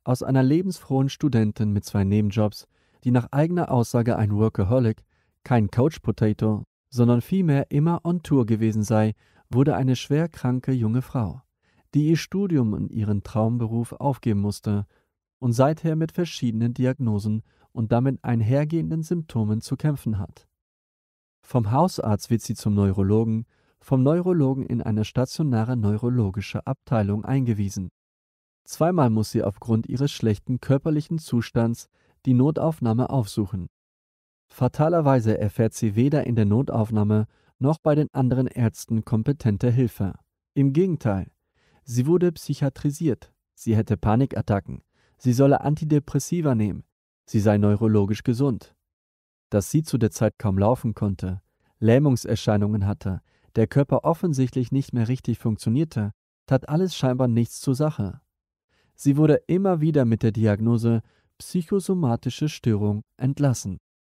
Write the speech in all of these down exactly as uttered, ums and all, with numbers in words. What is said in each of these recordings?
Aus einer lebensfrohen Studentin mit zwei Nebenjobs, die nach eigener Aussage ein Workaholic, kein Couch Potato, sondern vielmehr immer on Tour gewesen sei, wurde eine schwer kranke junge Frau, die ihr Studium und ihren Traumberuf aufgeben musste und seither mit verschiedenen Diagnosen und damit einhergehenden Symptomen zu kämpfen hat. Vom Hausarzt wird sie zum Neurologen, vom Neurologen in eine stationäre neurologische Abteilung eingewiesen. Zweimal muss sie aufgrund ihres schlechten körperlichen Zustands die Notaufnahme aufsuchen. Fatalerweise erfährt sie weder in der Notaufnahme noch bei den anderen Ärzten kompetente Hilfe. Im Gegenteil, sie wurde psychiatrisiert, sie hätte Panikattacken, sie solle Antidepressiva nehmen, sie sei neurologisch gesund. Dass sie zu der Zeit kaum laufen konnte, Lähmungserscheinungen hatte, der Körper offensichtlich nicht mehr richtig funktionierte, tat alles scheinbar nichts zur Sache. Sie wurde immer wieder mit der Diagnose psychosomatische Störung entlassen.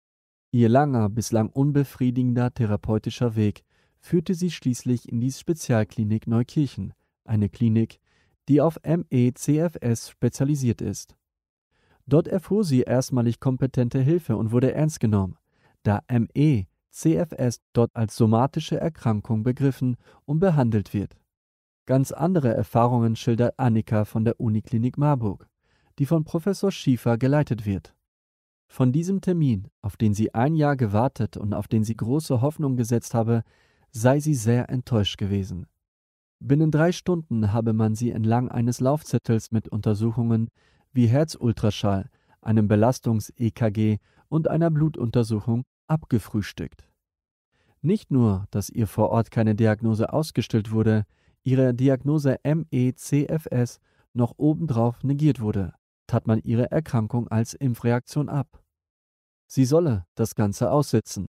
Ihr langer, bislang unbefriedigender therapeutischer Weg führte sie schließlich in die Spezialklinik Neukirchen, eine Klinik, die auf M E C F S spezialisiert ist. Dort erfuhr sie erstmalig kompetente Hilfe und wurde ernst genommen, da M E C F S dort als somatische Erkrankung begriffen und behandelt wird. Ganz andere Erfahrungen schildert Annika von der Uniklinik Marburg, die von Professor Schiefer geleitet wird. Von diesem Termin, auf den sie ein Jahr gewartet und auf den sie große Hoffnung gesetzt habe, sei sie sehr enttäuscht gewesen. Binnen drei Stunden habe man sie entlang eines Laufzettels mit Untersuchungen wie Herzultraschall, einem Belastungs-E K G und einer Blutuntersuchung abgefrühstückt. Nicht nur, dass ihr vor Ort keine Diagnose ausgestellt wurde, ihre Diagnose M E C F S noch obendrauf negiert wurde, tat man ihre Erkrankung als Impfreaktion ab. Sie solle das Ganze aussitzen.